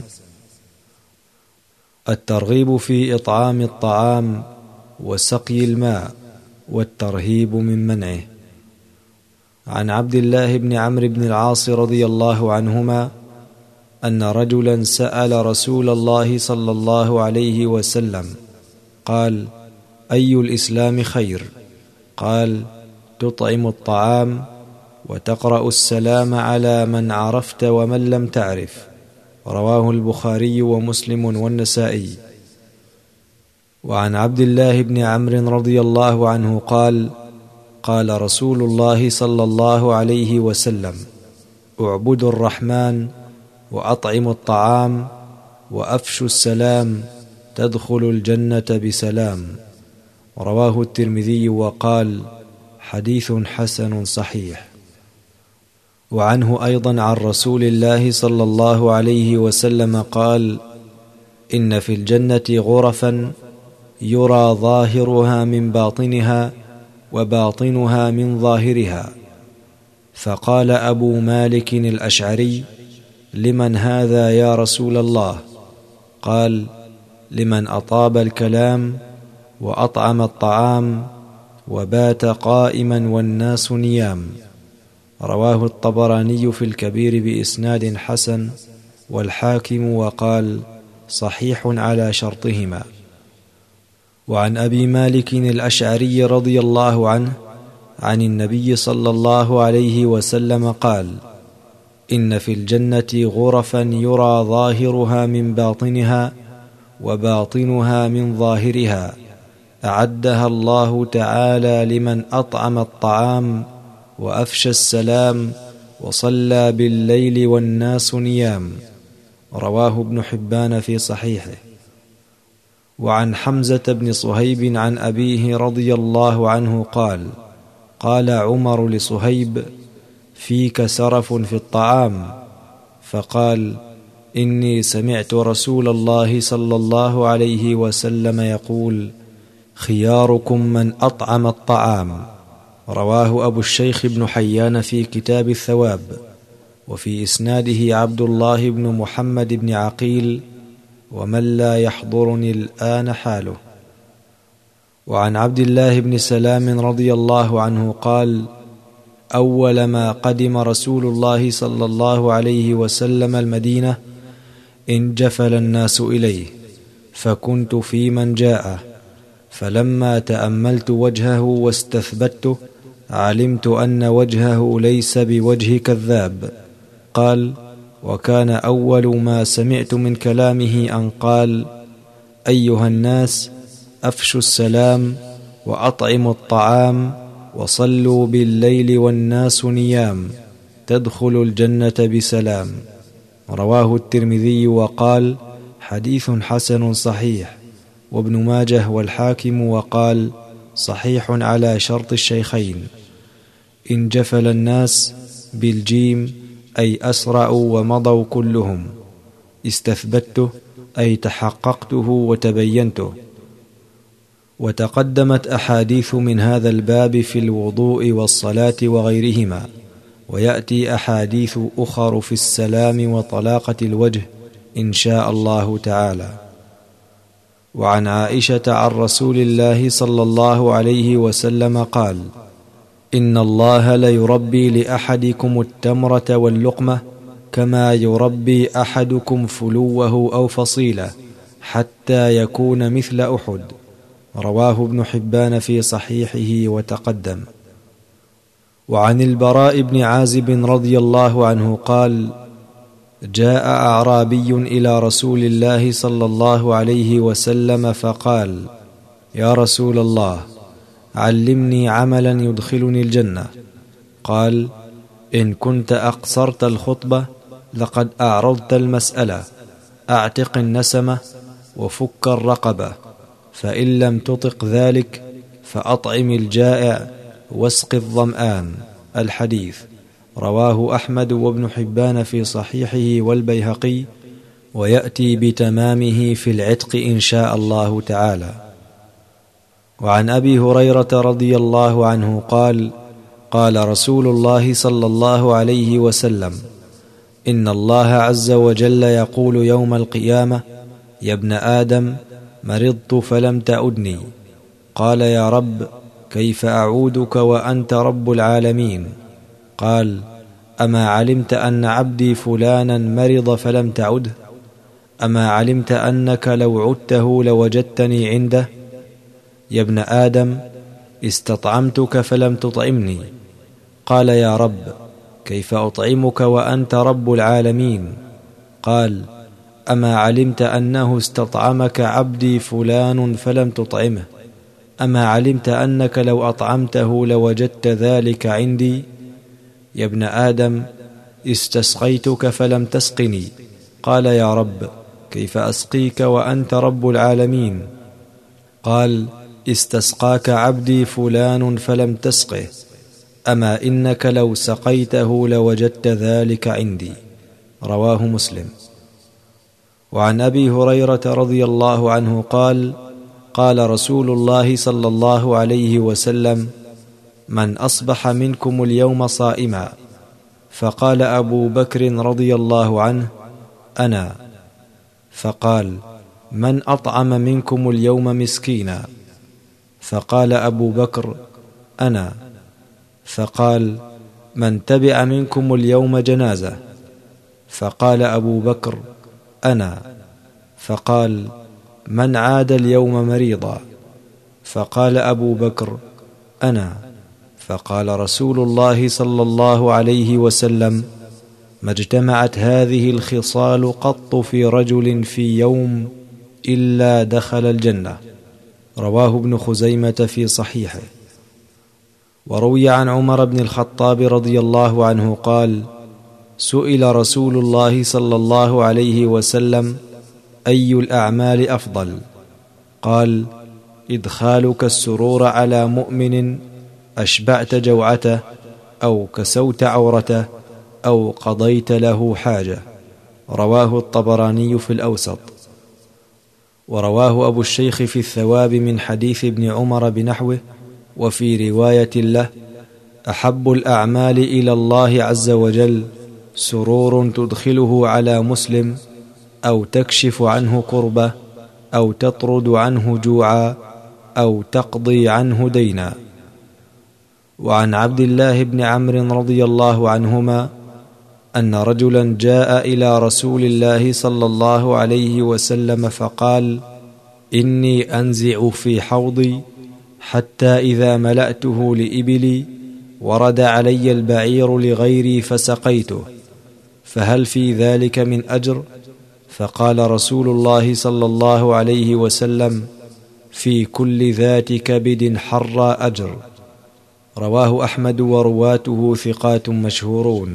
[SPEAKER 1] الترغيب في إطعام الطعام وسقي الماء، والترهيب من منعه. عن عبد الله بن عمرو بن العاص رضي الله عنهما أن رجلا سأل رسول الله صلى الله عليه وسلم قال: أي الإسلام خير؟ قال: تطعم الطعام وتقرأ السلام على من عرفت ومن لم تعرف. رواه البخاري ومسلم والنسائي. وعن عبد الله بن عمرو رضي الله عنه قال: قال رسول الله صلى الله عليه وسلم: اعبدوا الرحمن وأطعموا الطعام وأفشوا السلام تدخلوا الجنة بسلام. رواه الترمذي وقال: حديث حسن صحيح. وعنه أيضا عن رسول الله صلى الله عليه وسلم قال: إن في الجنة غرفا يرى ظاهرها من باطنها وباطنها من ظاهرها. فقال أبو مالك الأشعري: لمن هذا يا رسول الله؟ قال: لمن أطاب الكلام وأطعم الطعام وبات قائما والناس نيام. رواه الطبراني في الكبير بإسناد حسن، والحاكم وقال: صحيح على شرطهما. وعن أبي مالك الأشعري رضي الله عنه عن النبي صلى الله عليه وسلم قال: إن في الجنة غرفا يرى ظاهرها من باطنها وباطنها من ظاهرها، أعدها الله تعالى لمن أطعم الطعام وأفشى السلام وصلى بالليل والناس نيام. رواه ابن حبان في صحيحه. وعن حمزة بن صهيب عن أبيه رضي الله عنه قال: قال عمر لصهيب: فيك سرف في الطعام. فقال: إني سمعت رسول الله صلى الله عليه وسلم يقول: خياركم من أطعم الطعام. رواه أبو الشيخ بن حيان في كتاب الثواب، وفي إسناده عبد الله بن محمد بن عقيل، ومن لا يحضرني الآن حاله. وعن عبد الله بن سلام رضي الله عنه قال: أول ما قدم رسول الله صلى الله عليه وسلم المدينة انجفل الناس إليه، فكنت في من جاءه، فلما تأملت وجهه واستثبته علمت أن وجهه ليس بوجه كذاب. قال: وكان أول ما سمعت من كلامه أن قال: أيها الناس، أفشوا السلام وأطعموا الطعام وصلوا بالليل والناس نيام تدخلوا الجنة بسلام. رواه الترمذي وقال: حديث حسن صحيح. وابن ماجه والحاكم وقال: صحيح على شرط الشيخين. انجفل الناس بالجيم أي أسرعوا ومضوا كلهم. استثبته أي تحققته وتبينته. وتقدمت أحاديث من هذا الباب في الوضوء والصلاة وغيرهما، ويأتي أحاديث أخر في السلام وطلاقة الوجه إن شاء الله تعالى. وعن عائشة عن رسول الله صلى الله عليه وسلم قال: إن الله ليربي لأحدكم التمرة واللقمة كما يربي أحدكم فلوه أو فصيله حتى يكون مثل أحد. رواه ابن حبان في صحيحه وتقدم. وعن البراء بن عازب رضي الله عنه قال: جاء أعرابي إلى رسول الله صلى الله عليه وسلم فقال: يا رسول الله، علمني عملا يدخلني الجنة. قال: إن كنت أقصرت الخطبة لقد أعرضت المسألة، أعتق النسمة وفك الرقبة. فإن لم تطق ذلك فأطعم الجائع واسق الظمآن. الحديث رواه أحمد وابن حبان في صحيحه والبيهقي، ويأتي بتمامه في العتق إن شاء الله تعالى. وعن أبي هريرة رضي الله عنه قال: قال رسول الله صلى الله عليه وسلم: إن الله عز وجل يقول يوم القيامة: يا ابن آدم، مرضت فلم تعدني. قال: يا رب، كيف أعودك وأنت رب العالمين؟ قال: أما علمت أن عبدي فلانا مرض فلم تعده؟ أما علمت أنك لو عدته لوجدتني عنده؟ يا ابن آدم، استطعمتك فلم تطعمني. قال: يا رب، كيف أطعمك وأنت رب العالمين؟ قال: أما علمت أنه استطعمك عبدي فلان فلم تطعمه؟ أما علمت أنك لو أطعمته لوجدت ذلك عندي؟ يا ابن آدم، استسقيتك فلم تسقني. قال: يا رب، كيف أسقيك وأنت رب العالمين؟ قال: استسقاك عبدي فلان فلم تسقه، أما إنك لو سقيته لوجدت ذلك عندي. رواه مسلم. وعن أبي هريرة رضي الله عنه قال: قال رسول الله صلى الله عليه وسلم: من أصبح منكم اليوم صائما. فقال أبو بكر رضي الله عنه: أنا. فقال: من أطعم منكم اليوم مسكينا؟ فقال أبو بكر: أنا. فقال: من تبع منكم اليوم جنازة؟ فقال أبو بكر: أنا. فقال: من عاد اليوم مريضا؟ فقال أبو بكر: أنا. فقال رسول الله صلى الله عليه وسلم: ما اجتمعت هذه الخصال قط في رجل في يوم إلا دخل الجنة. رواه ابن خزيمة في صحيحه. وروي عن عمر بن الخطاب رضي الله عنه قال: سئل رسول الله صلى الله عليه وسلم: أي الأعمال أفضل؟ قال: إدخالك السرور على مؤمن أشبعت جوعته، أو كسوت عورته، أو قضيت له حاجة. رواه الطبراني في الأوسط. ورواه أبو الشيخ في الثواب من حديث ابن عمر بنحوه، وفي رواية له: أحب الأعمال إلى الله عز وجل سرور تدخله على مسلم، أو تكشف عنه كربة، أو تطرد عنه جوعا، أو تقضي عنه دينا. وعن عبد الله بن عمرو رضي الله عنهما أن رجلا جاء إلى رسول الله صلى الله عليه وسلم فقال: إني أنزع في حوضي حتى إذا ملأته لإبلي ورد علي البعير لغيري فسقيته، فهل في ذلك من أجر؟ فقال رسول الله صلى الله عليه وسلم: في كل ذات كبد حرى أجر. رواه أحمد ورواته ثقات مشهورون.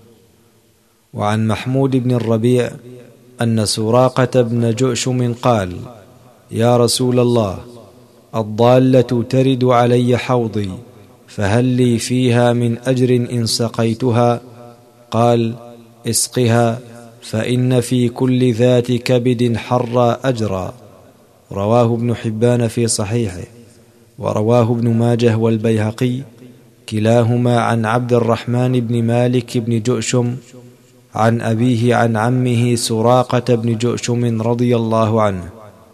[SPEAKER 1] وعن محمود بن الربيع أن سراقة بن جؤشم قال: يا رسول الله، الضالة ترد علي حوضي، فهل لي فيها من أجر إن سقيتها؟ قال: اسقها، فإن في كل ذات كبد حرى أجرا. رواه ابن حبان في صحيحه. ورواه ابن ماجه والبيهقي كلاهما عن عبد الرحمن بن مالك بن جؤشم عن أبيه عن عمه سراقة بن جؤشم رضي الله عنه.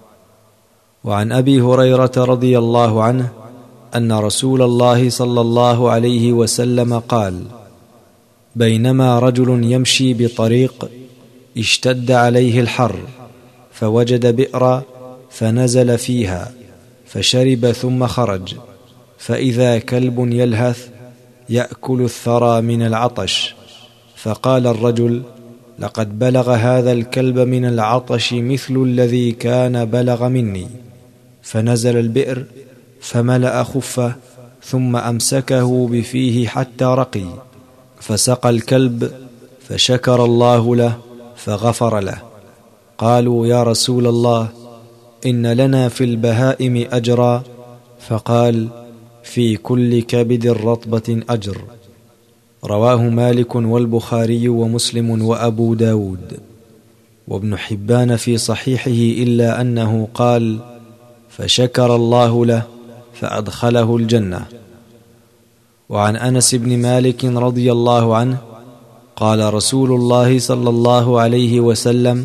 [SPEAKER 1] وعن أبي هريرة رضي الله عنه أن رسول الله صلى الله عليه وسلم قال: بينما رجل يمشي بطريق اشتد عليه الحر، فوجد بئرا فنزل فيها فشرب ثم خرج، فإذا كلب يلهث يأكل الثرى من العطش، فقال الرجل: لقد بلغ هذا الكلب من العطش مثل الذي كان بلغ مني. فنزل البئر فملأ خفه ثم أمسكه بفيه حتى رقي، فسقى الكلب فشكر الله له فغفر له. قالوا: يا رسول الله، إن لنا في البهائم أجرا؟ فقال: في كل كبد رطبة أجر. رواه مالك والبخاري ومسلم وأبو داود. وابن حبان في صحيحه إلا أنه قال: فشكر الله له فأدخله الجنة. وعن أنس بن مالك رضي الله عنه قال رسول الله صلى الله عليه وسلم: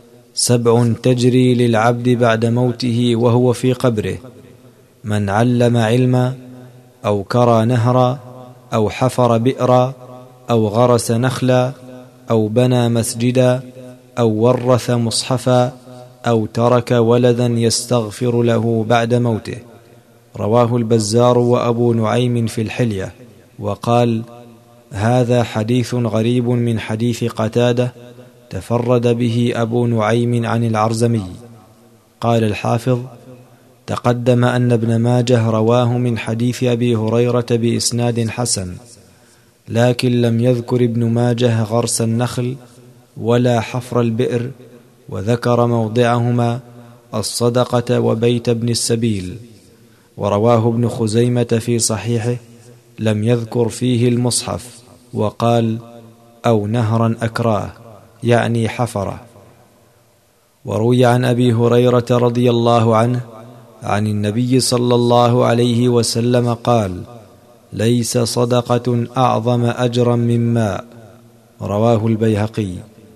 [SPEAKER 1] 7 تجري للعبد بعد موته وهو في قبره: من علم علما، أو كرى نهرا، أو حفر بئرا، أو غرس نخلا، أو بنى مسجدا، أو ورث مصحفا، أو ترك ولدا يستغفر له بعد موته. رواه البزار وأبو نعيم في الحلية، وقال: هذا حديث غريب من حديث قتادة تفرد به أبو نعيم عن العرزمي. قال الحافظ: تقدم أن ابن ماجه رواه من حديث أبي هريرة بإسناد حسن، لكن لم يذكر ابن ماجه غرس النخل ولا حفر البئر، وذكر موضعهما الصدقة وبيت ابن السبيل. ورواه ابن خزيمة في صحيحه لم يذكر فيه المصحف، وقال: أو نهرا أكراه، يعني حفره. وروي عن أبي هريرة رضي الله عنه عن النبي صلى الله عليه وسلم قال: ليس صدقة أعظم أجرا من ماء. رواه البيهقي.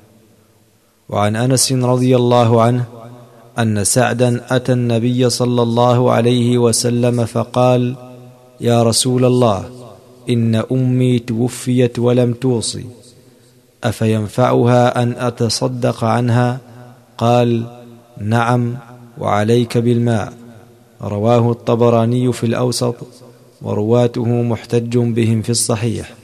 [SPEAKER 1] وعن أنس رضي الله عنه أن سعدا أتى النبي صلى الله عليه وسلم فقال: يا رسول الله، إن أمي توفيت ولم توصي، أفينفعها أن أتصدق عنها؟ قال: نعم، وعليك بالماء. رواه الطبراني في الأوسط، ورواته محتج بهم في الصحيح.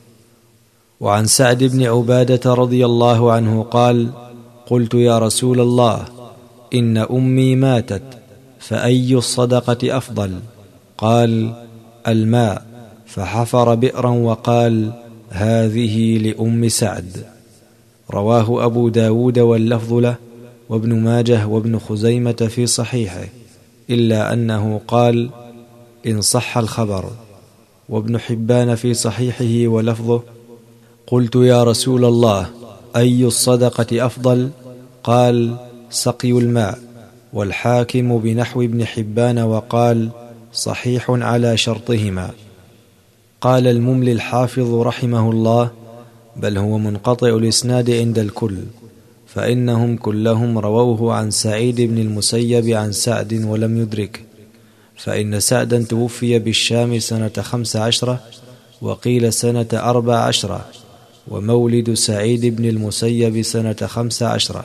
[SPEAKER 1] وعن سعد بن عبادة رضي الله عنه قال: قلت يا رسول الله، إن أمي ماتت، فأي الصدقة أفضل؟ قال: الماء. فحفر بئرا وقال: هذه لأم سعد. رواه أبو داود واللفظ له، وابن ماجه وابن خزيمة في صحيحه، إلا أنه قال: إن صح الخبر. وابن حبان في صحيحه ولفظه: قلت يا رسول الله، أي الصدقة أفضل؟ قال: سقي الماء. والحاكم بنحو ابن حبان وقال: صحيح على شرطهما. قال المملي الحافظ رحمه الله: بل هو منقطع الإسناد عند الكل، فإنهم كلهم رووه عن سعيد بن المسيب عن سعد ولم يدرك، فإن سعدا توفي بالشام سنة 15، وقيل سنة 14، ومولد سعيد بن المسيب سنة 15.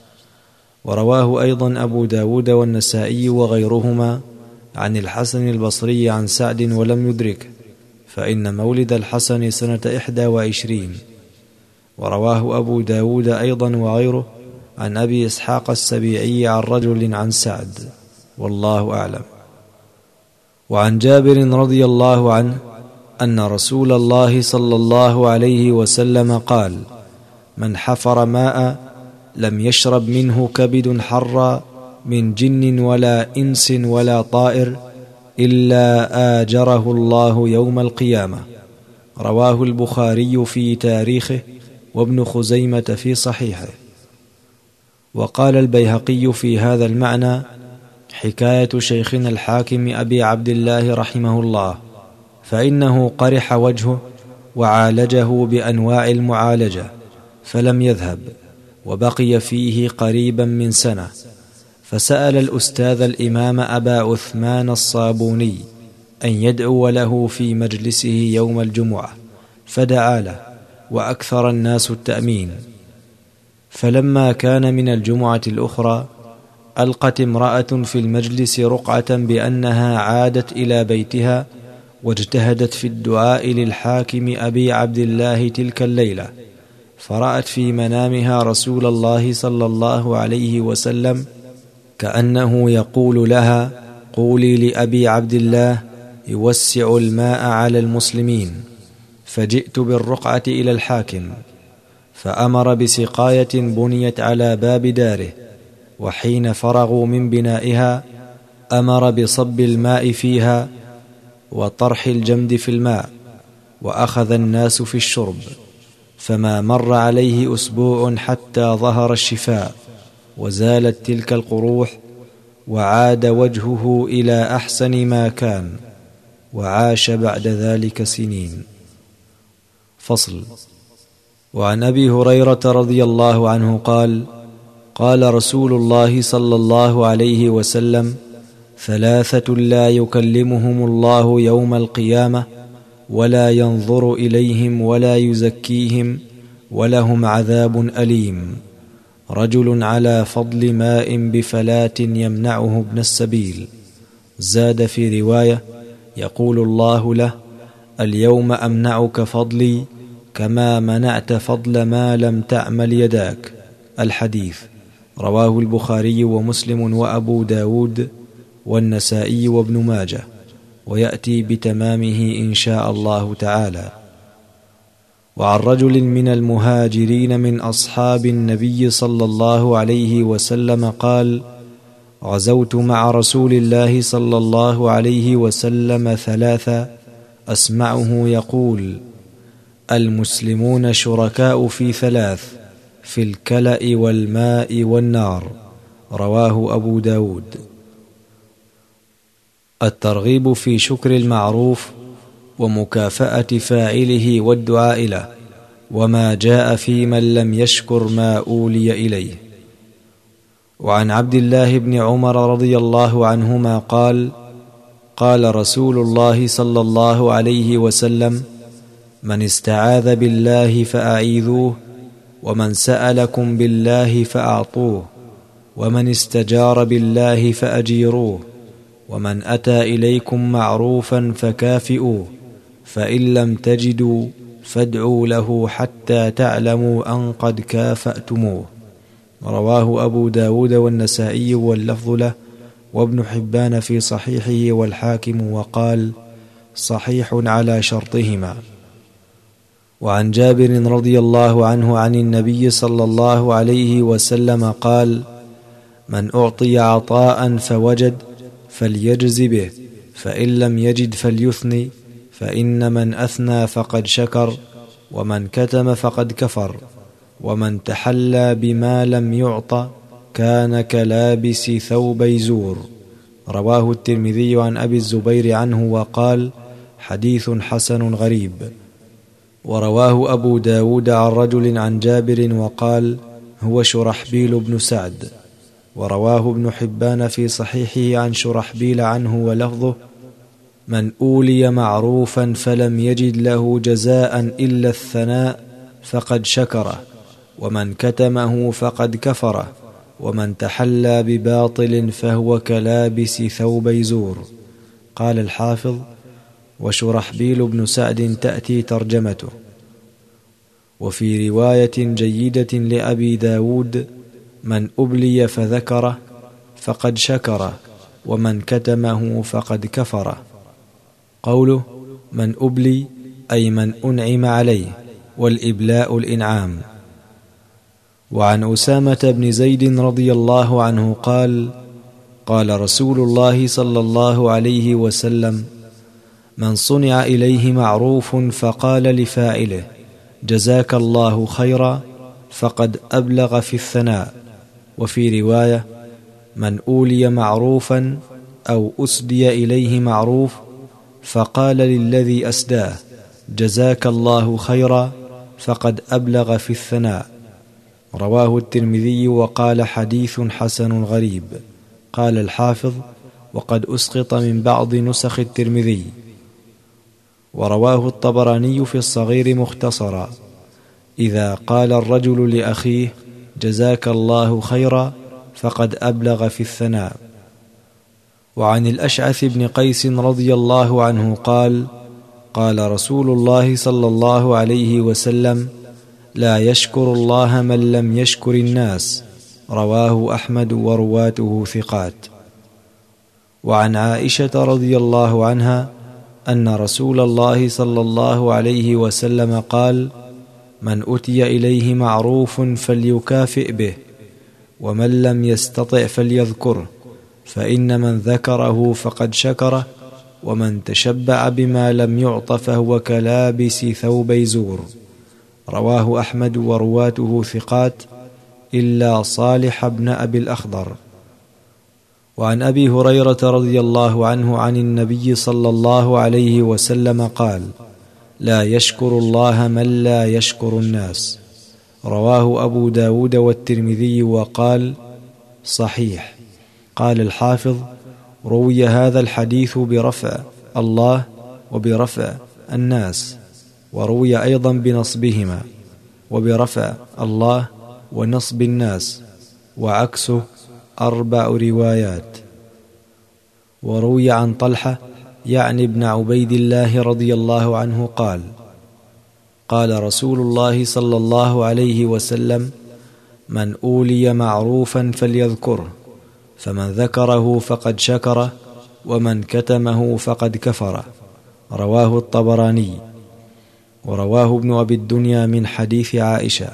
[SPEAKER 1] ورواه أيضا أبو داود والنسائي وغيرهما عن الحسن البصري عن سعد ولم يدرك، فإن مولد الحسن سنة 21. ورواه أبو داود أيضا وغيره عن أبي إسحاق السبيعي عن رجل عن سعد، والله أعلم. وعن جابر رضي الله عنه أن رسول الله صلى الله عليه وسلم قال: من حفر ماء لم يشرب منه كبد حرا من جن ولا إنس ولا طائر إلا آجره الله يوم القيامة. رواه البخاري في تاريخه، وابن خزيمة في صحيحه. وقال البيهقي في هذا المعنى حكاية شيخنا الحاكم أبي عبد الله رحمه الله، فإنه قرح وجهه وعالجه بأنواع المعالجة فلم يذهب، وبقي فيه قريبا من سنة، فسأل الأستاذ الإمام أبا عثمان الصابوني أن يدعو له في مجلسه يوم الجمعة، فدعا له، وأكثر الناس التأمين. فلما كان من الجمعة الأخرى ألقت امرأة في المجلس رقعة بأنها عادت إلى بيتها واجتهدت في الدعاء للحاكم أبي عبد الله تلك الليلة، فرأت في منامها رسول الله صلى الله عليه وسلم كأنه يقول لها: قولي لأبي عبد الله يوسع الماء على المسلمين. فجئت بالرقعة إلى الحاكم، فأمر بسقاية بنيت على باب داره، وحين فرغوا من بنائها أمر بصب الماء فيها وطرح الجمد في الماء، وأخذ الناس في الشرب، فما مر عليه أسبوع حتى ظهر الشفاء وزالت تلك القروح، وعاد وجهه إلى أحسن ما كان، وعاش بعد ذلك سنين. فصل. وعن أبي هريرة رضي الله عنه قال: قال رسول الله صلى الله عليه وسلم: 3 لا يكلمهم الله يوم القيامة ولا ينظر إليهم ولا يزكيهم ولهم عذاب أليم: رجل على فضل ماء بفلاة يمنعه ابن السبيل. زاد في رواية: يقول الله له: اليوم أمنعك فضلي كما منعت فضل ما لم تعمل يداك. الحديث رواه البخاري ومسلم وأبو داود والنسائي وابن ماجه، ويأتي بتمامه إن شاء الله تعالى. وعن رجل من المهاجرين من أصحاب النبي صلى الله عليه وسلم قال: غزوت مع رسول الله صلى الله عليه وسلم 3 أسمعه يقول: المسلمون شركاء في 3: في الكلأ والماء والنار. رواه أبو داود. الترغيب في شكر المعروف ومكافأة فاعله والدعاء له، وما جاء في من لم يشكر ما أولي إليه. وعن عبد الله بن عمر رضي الله عنهما قال: قال رسول الله صلى الله عليه وسلم: من استعاذ بالله فأعيذوه، ومن سألكم بالله فأعطوه، ومن استجار بالله فأجيروه، ومن أتى إليكم معروفا فكافئوه، فإن لم تجدوا فادعوا له حتى تعلموا أن قد كافأتموه. رواه أبو داود والنسائي واللفظ له، وابن حبان في صحيحه، والحاكم وقال: صحيح على شرطهما. وعن جابر رضي الله عنه عن النبي صلى الله عليه وسلم قال: من أعطي عطاء فوجد فليجز به، فإن لم يجد فليثني، فإن من أثنى فقد شكر، ومن كتم فقد كفر، ومن تحلى بما لم يعط كان كلابس ثوبي زور. رواه الترمذي عن أبي الزبير عنه وقال: حديث حسن غريب. ورواه أبو داود عن رجل عن جابر وقال: هو شرحبيل بن سعد. ورواه ابن حبان في صحيحه عن شرحبيل عنه ولفظه: من أولي معروفا فلم يجد له جزاء إلا الثناء فقد شكره، ومن كتمه فقد كفره، ومن تحلى بباطل فهو كلابس ثوبي زور. قال الحافظ: وشرحبيل بن سعد تأتي ترجمته. وفي رواية جيدة لأبي داود: من أبلي فذكره فقد شكره، ومن كتمه فقد كفره. قوله من أبلي أي من أنعم عليه، والإبلاء الإنعام. وعن أسامة بن زيد رضي الله عنه قال: قال رسول الله صلى الله عليه وسلم: من صنع إليه معروف فقال لفاعله: جزاك الله خيرا، فقد أبلغ في الثناء. وفي رواية: من أولي معروفا أو أسدي إليه معروف فقال للذي أسداه: جزاك الله خيرا، فقد أبلغ في الثناء. رواه الترمذي وقال: حديث حسن غريب. قال الحافظ: وقد أسقط من بعض نسخ الترمذي. ورواه الطبراني في الصغير مختصرا: إذا قال الرجل لأخيه: جزاك الله خيرا، فقد أبلغ في الثناء. وعن الأشعث بن قيس رضي الله عنه قال: قال رسول الله صلى الله عليه وسلم: لا يشكر الله من لم يشكر الناس. رواه أحمد ورواته ثقات. وعن عائشة رضي الله عنها أن رسول الله صلى الله عليه وسلم قال: من أتي إليه معروف فليكافئ به، ومن لم يستطع فليذكره، فإن من ذكره فقد شكره، ومن تشبع بما لم يعط فهو كلابس ثوبي زور. رواه أحمد ورواته ثقات إلا صالح بن أبي الأخضر. وعن أبي هريرة رضي الله عنه عن النبي صلى الله عليه وسلم قال: لا يشكر الله من لا يشكر الناس. رواه أبو داود والترمذي وقال: صحيح. قال الحافظ: روي هذا الحديث برفع الله وبرفع الناس، وروي أيضا بنصبهما، وبرفع الله ونصب الناس، وعكسه 4 روايات. وروي عن طلحة يعني ابن عبيد الله رضي الله عنه قال: قال رسول الله صلى الله عليه وسلم: من أولي معروفا فليذكره، فمن ذكره فقد شكره، ومن كتمه فقد كفره. رواه الطبراني. ورواه ابن أبي الدنيا من حديث عائشة.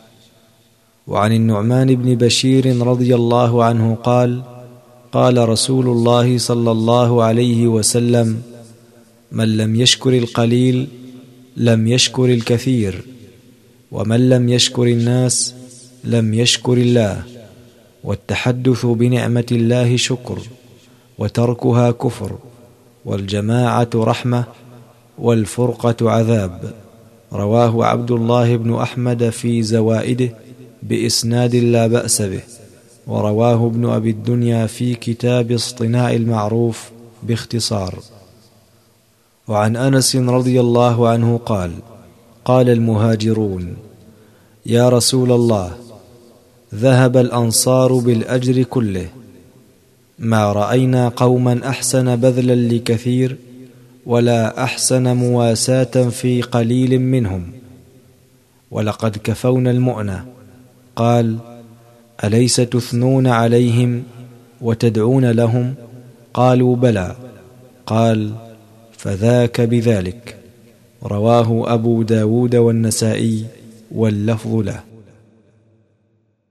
[SPEAKER 1] وعن النعمان بن بشير رضي الله عنه قال: قال رسول الله صلى الله عليه وسلم: من لم يشكر القليل لم يشكر الكثير، ومن لم يشكر الناس لم يشكر الله. والتحدث بنعمة الله شكر، وتركها كفر، والجماعة رحمة، والفرقة عذاب. رواه عبد الله بن أحمد في زوائده بإسناد لا بأس به، ورواه ابن أبي الدنيا في كتاب اصطناع المعروف باختصار. وعن أنس رضي الله عنه قال: قال المهاجرون: يا رسول الله، ذهب الأنصار بالأجر كله، ما رأينا قوما أحسن بذلا لكثير، ولا أحسن مواساة في قليل منهم، ولقد كفونا المؤنة. قال: أليس تثنون عليهم وتدعون لهم؟ قالوا: بلى. قال: فذاك بذلك. رواه أبو داود والنسائي، واللفظ له.